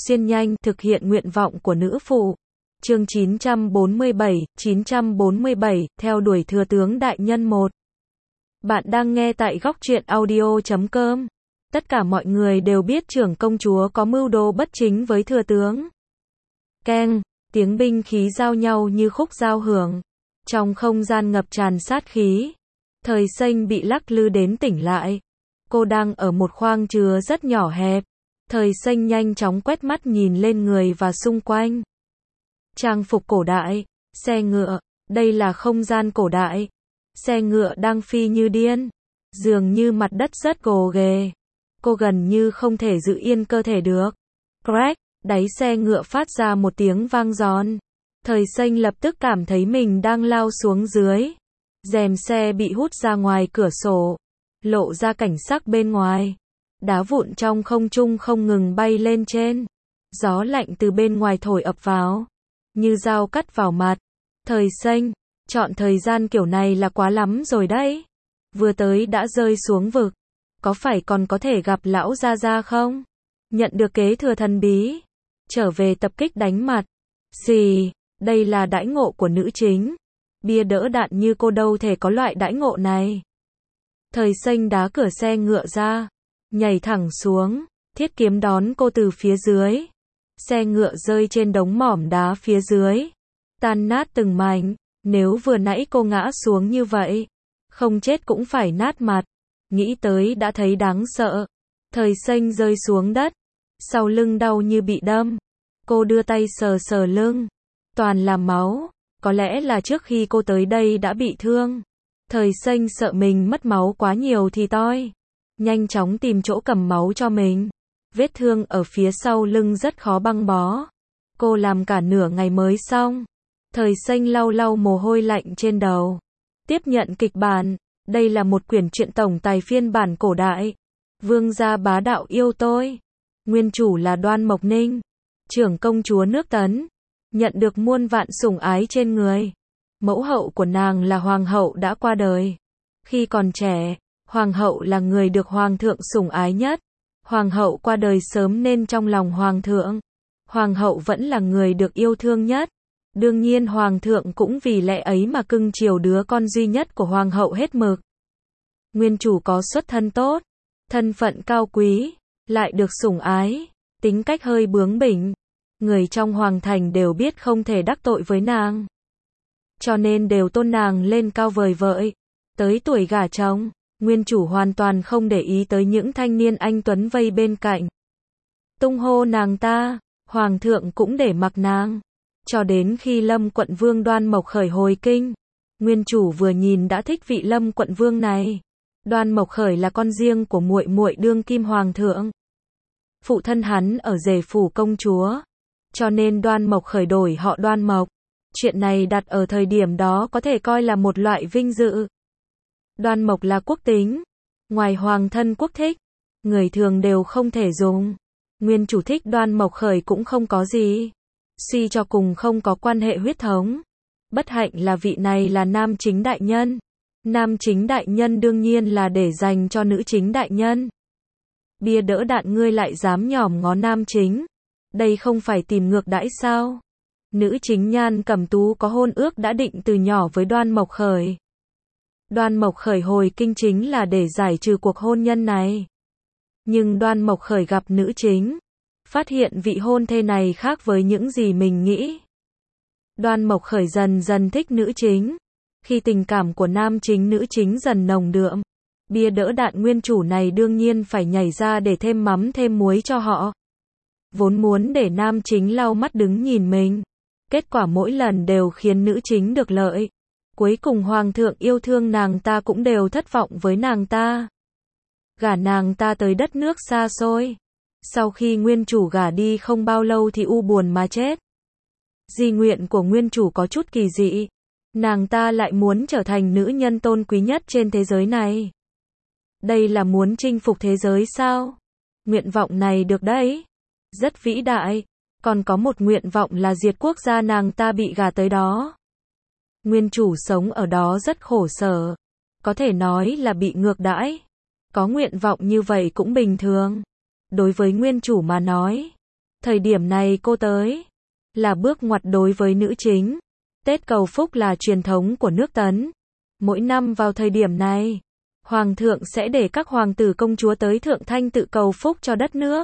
xuyên nhanh, thực hiện nguyện vọng của nữ phụ. Chương 947, theo đuổi thừa tướng đại nhân 1. Bạn đang nghe tại góc truyện audio.com. Tất cả mọi người đều biết trưởng công chúa có mưu đồ bất chính với thừa tướng. Keng, tiếng binh khí giao nhau như khúc giao hưởng. Trong không gian ngập tràn sát khí, Thời Xanh bị lắc lư đến tỉnh lại. Cô đang ở một khoang chứa rất nhỏ hẹp. Thời Xanh nhanh chóng quét mắt nhìn lên người và xung quanh. Trang phục cổ đại, xe ngựa, đây là không gian cổ đại. Xe ngựa đang phi như điên, dường như mặt đất rất gồ ghề. Cô gần như không thể giữ yên cơ thể được. Crack, đáy xe ngựa phát ra một tiếng vang giòn. Thời Xanh lập tức cảm thấy mình đang lao xuống dưới. Rèm xe bị hút ra ngoài cửa sổ, lộ ra cảnh sắc bên ngoài. Đá vụn trong không trung không ngừng bay lên trên. Gió lạnh từ bên ngoài thổi ập vào, như dao cắt vào mặt. Thời Xanh, chọn thời gian kiểu này là quá lắm rồi đấy. Vừa tới đã rơi xuống vực. Có phải còn có thể gặp lão Gia Gia không? Nhận được kế thừa thần bí. Trở về tập kích đánh mặt. Xì, đây là đãi ngộ của nữ chính. Bia đỡ đạn như cô đâu thể có loại đãi ngộ này. Thời Xanh đá cửa xe ngựa ra, nhảy thẳng xuống, thiết kiếm đón cô từ phía dưới. Xe ngựa rơi trên đống mỏm đá phía dưới, tan nát từng mảnh. Nếu vừa nãy cô ngã xuống như vậy, không chết cũng phải nát mặt. Nghĩ tới đã thấy đáng sợ. Thời Xanh rơi xuống đất, sau lưng đau như bị đâm. Cô đưa tay sờ sờ lưng, toàn là máu. Có lẽ là trước khi cô tới đây đã bị thương. Thời Xanh sợ mình mất máu quá nhiều thì toi. Nhanh chóng tìm chỗ cầm máu cho mình. Vết thương ở phía sau lưng rất khó băng bó. Cô làm cả nửa ngày mới xong. Thời Xanh lau lau mồ hôi lạnh trên đầu. Tiếp nhận kịch bản. Đây là một quyển truyện tổng tài phiên bản cổ đại. Vương gia bá đạo yêu tôi. Nguyên chủ là Đoan Mộc Ninh, trưởng công chúa nước Tấn. Nhận được muôn vạn sủng ái trên người. Mẫu hậu của nàng là hoàng hậu đã qua đời. Khi còn trẻ, hoàng hậu là người được hoàng thượng sủng ái nhất. Hoàng hậu qua đời sớm nên trong lòng hoàng thượng, hoàng hậu vẫn là người được yêu thương nhất. Đương nhiên hoàng thượng cũng vì lẽ ấy mà cưng chiều đứa con duy nhất của hoàng hậu hết mực. Nguyên chủ có xuất thân tốt, thân phận cao quý, lại được sủng ái, tính cách hơi bướng bỉnh. Người trong hoàng thành đều biết không thể đắc tội với nàng, cho nên đều tôn nàng lên cao vời vợi. Tới tuổi gả chồng, nguyên chủ hoàn toàn không để ý tới những thanh niên anh tuấn vây bên cạnh. Tung hô nàng ta, hoàng thượng cũng để mặc nàng. Cho đến khi Lâm quận vương Đoan Mộc Khởi hồi kinh, nguyên chủ vừa nhìn đã thích vị Lâm quận vương này. Đoan Mộc Khởi là con riêng của muội muội đương kim hoàng thượng. Phụ thân hắn ở rể phủ công chúa, cho nên Đoan Mộc Khởi đổi họ Đoan Mộc. Chuyện này đặt ở thời điểm đó có thể coi là một loại vinh dự. Đoan Mộc là quốc tính, ngoài hoàng thân quốc thích, người thường đều không thể dùng. Nguyên chủ thích Đoan Mộc Khởi cũng không có gì. Suy cho cùng không có quan hệ huyết thống. Bất hạnh là vị này là nam chính đại nhân. Nam chính đại nhân đương nhiên là để dành cho nữ chính đại nhân. Bia đỡ đạn ngươi lại dám nhòm ngó nam chính. Đây không phải tìm ngược đãi sao? Nữ chính Nhan Cẩm Tú có hôn ước đã định từ nhỏ với Đoan Mộc Khởi. Đoan Mộc Khởi hồi kinh chính là để giải trừ cuộc hôn nhân này. Nhưng Đoan Mộc Khởi gặp nữ chính, phát hiện vị hôn thê này khác với những gì mình nghĩ. Đoan Mộc Khởi dần dần thích nữ chính. Khi tình cảm của nam chính nữ chính dần nồng đượm, bia đỡ đạn nguyên chủ này đương nhiên phải nhảy ra để thêm mắm thêm muối cho họ. Vốn muốn để nam chính lau mắt đứng nhìn mình. Kết quả mỗi lần đều khiến nữ chính được lợi. Cuối cùng hoàng thượng yêu thương nàng ta cũng đều thất vọng với nàng ta. Gả nàng ta tới đất nước xa xôi. Sau khi nguyên chủ gả đi không bao lâu thì u buồn mà chết. Di nguyện của nguyên chủ có chút kỳ dị. Nàng ta lại muốn trở thành nữ nhân tôn quý nhất trên thế giới này. Đây là muốn chinh phục thế giới sao? Nguyện vọng này được đấy. Rất vĩ đại. Còn có một nguyện vọng là diệt quốc gia nàng ta bị gả tới đó. Nguyên chủ sống ở đó rất khổ sở. Có thể nói là bị ngược đãi. Có nguyện vọng như vậy cũng bình thường. Đối với nguyên chủ mà nói, Thời điểm này cô tới, là bước ngoặt đối với nữ chính. Tết cầu phúc là truyền thống của nước Tấn. Mỗi năm vào thời điểm này, Hoàng thượng sẽ để các hoàng tử công chúa tới Thượng Thanh tự cầu phúc cho đất nước.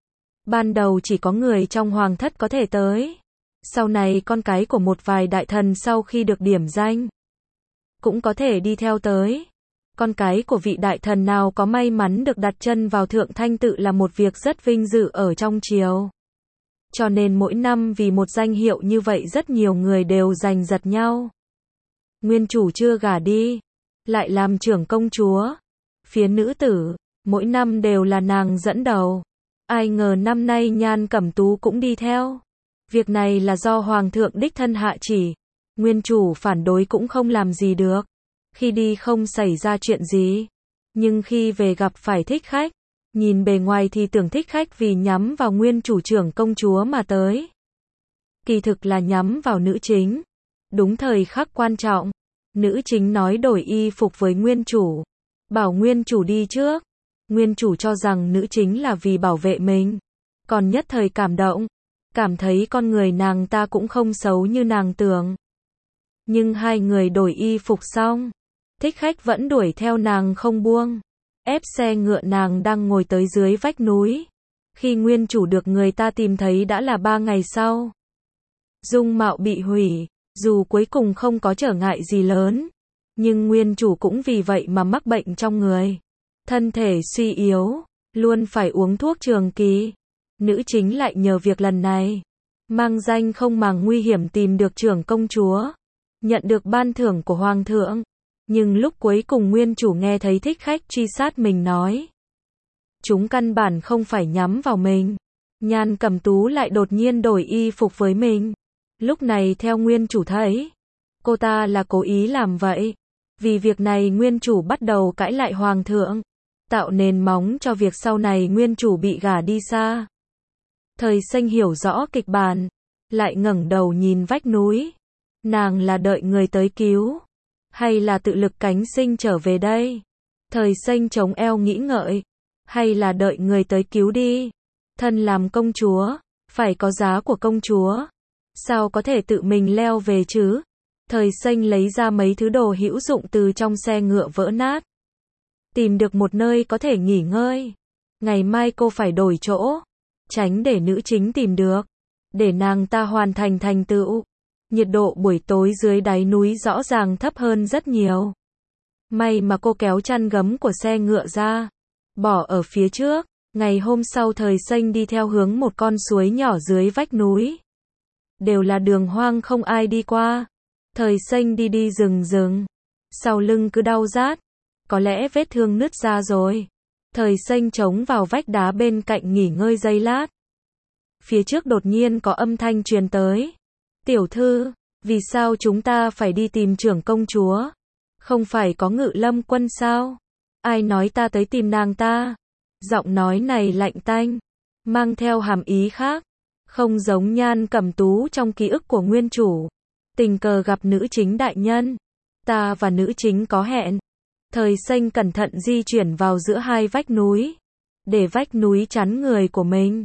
Ban đầu chỉ có người trong hoàng thất có thể tới. Sau này con cái của một vài đại thần sau khi được điểm danh, cũng có thể đi theo tới. Con cái của vị đại thần nào có may mắn được đặt chân vào Thượng Thanh tự là một việc rất vinh dự ở trong triều. Cho nên mỗi năm vì một danh hiệu như vậy rất nhiều người đều giành giật nhau. Nguyên chủ chưa gả đi, lại làm trưởng công chúa. Phía nữ tử, mỗi năm đều là nàng dẫn đầu. Ai ngờ năm nay Nhan Cẩm Tú cũng đi theo. Việc này là do Hoàng thượng đích thân hạ chỉ. Nguyên chủ phản đối cũng không làm gì được. Khi đi không xảy ra chuyện gì. Nhưng khi về gặp phải thích khách. Nhìn bề ngoài thì tưởng thích khách vì nhắm vào nguyên chủ trưởng công chúa mà tới. Kỳ thực là nhắm vào nữ chính. Đúng thời khắc quan trọng, nữ chính nói đổi y phục với nguyên chủ. Bảo nguyên chủ đi trước. Nguyên chủ cho rằng nữ chính là vì bảo vệ mình. Còn nhất thời cảm động. Cảm thấy con người nàng ta cũng không xấu như nàng tưởng. Nhưng hai người đổi y phục xong, thích khách vẫn đuổi theo nàng không buông. Ép xe ngựa nàng đang ngồi tới dưới vách núi. Khi nguyên chủ được người ta tìm thấy đã là 3 ngày sau. Dung mạo bị hủy, dù cuối cùng không có trở ngại gì lớn. Nhưng nguyên chủ cũng vì vậy mà mắc bệnh trong người. Thân thể suy yếu, luôn phải uống thuốc trường kỳ. Nữ chính lại nhờ việc lần này, mang danh không màng nguy hiểm tìm được trưởng công chúa. Nhận được ban thưởng của Hoàng thượng. Nhưng lúc cuối cùng nguyên chủ nghe thấy thích khách truy sát mình nói. Chúng căn bản không phải nhắm vào mình. Nhan Cẩm Tú lại đột nhiên đổi y phục với mình. Lúc này theo nguyên chủ thấy, cô ta là cố ý làm vậy. Vì việc này nguyên chủ bắt đầu cãi lại Hoàng thượng. Tạo nền móng cho việc sau này nguyên chủ bị gả đi xa. Thời Xanh hiểu rõ kịch bản. Lại ngẩng đầu nhìn vách núi. Nàng là đợi người tới cứu. Hay là tự lực cánh sinh trở về đây? Thời Xanh chống eo nghĩ ngợi. Hay là đợi người tới cứu đi? Thân làm công chúa, phải có giá của công chúa. Sao có thể tự mình leo về chứ? Thời Xanh lấy ra mấy thứ đồ hữu dụng từ trong xe ngựa vỡ nát. Tìm được một nơi có thể nghỉ ngơi. Ngày mai cô phải đổi chỗ. Tránh để nữ chính tìm được. Để nàng ta hoàn thành thành tựu. Nhiệt độ buổi tối dưới đáy núi rõ ràng thấp hơn rất nhiều. May mà cô kéo chăn gấm của xe ngựa ra. Bỏ ở phía trước. Ngày hôm sau Thời Xanh đi theo hướng một con suối nhỏ dưới vách núi. Đều là đường hoang không ai đi qua. Thời Xanh đi đi rừng rừng. Sau lưng cứ đau rát. Có lẽ vết thương nứt ra rồi. Thời Xanh chống vào vách đá bên cạnh nghỉ ngơi giây lát. Phía trước đột nhiên có âm thanh truyền tới. Tiểu thư, vì sao chúng ta phải đi tìm trưởng công chúa? Không phải có Ngự Lâm quân sao? Ai nói ta tới tìm nàng ta? Giọng nói này lạnh tanh, mang theo hàm ý khác. Không giống Nhan Cẩm Tú trong ký ức của nguyên chủ. Tình cờ gặp nữ chính đại nhân. Ta và nữ chính có hẹn. Thời Xanh cẩn thận di chuyển vào giữa hai vách núi. Để vách núi chắn người của mình.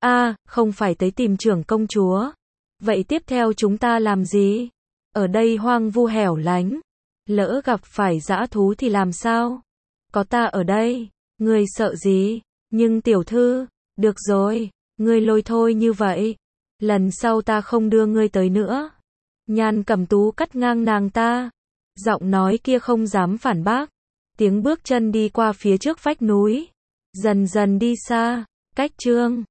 Không phải tới tìm trưởng công chúa. Vậy tiếp theo chúng ta làm gì? Ở đây hoang vu hẻo lánh. Lỡ gặp phải dã thú thì làm sao? Có ta ở đây. Ngươi sợ gì? Nhưng tiểu thư, được rồi. Ngươi lôi thôi như vậy. Lần sau ta không đưa ngươi tới nữa. Nhan Cẩm Tú cắt ngang nàng ta. Giọng nói kia không dám phản bác. Tiếng bước chân đi qua phía trước vách núi. Dần dần đi xa. Cách chương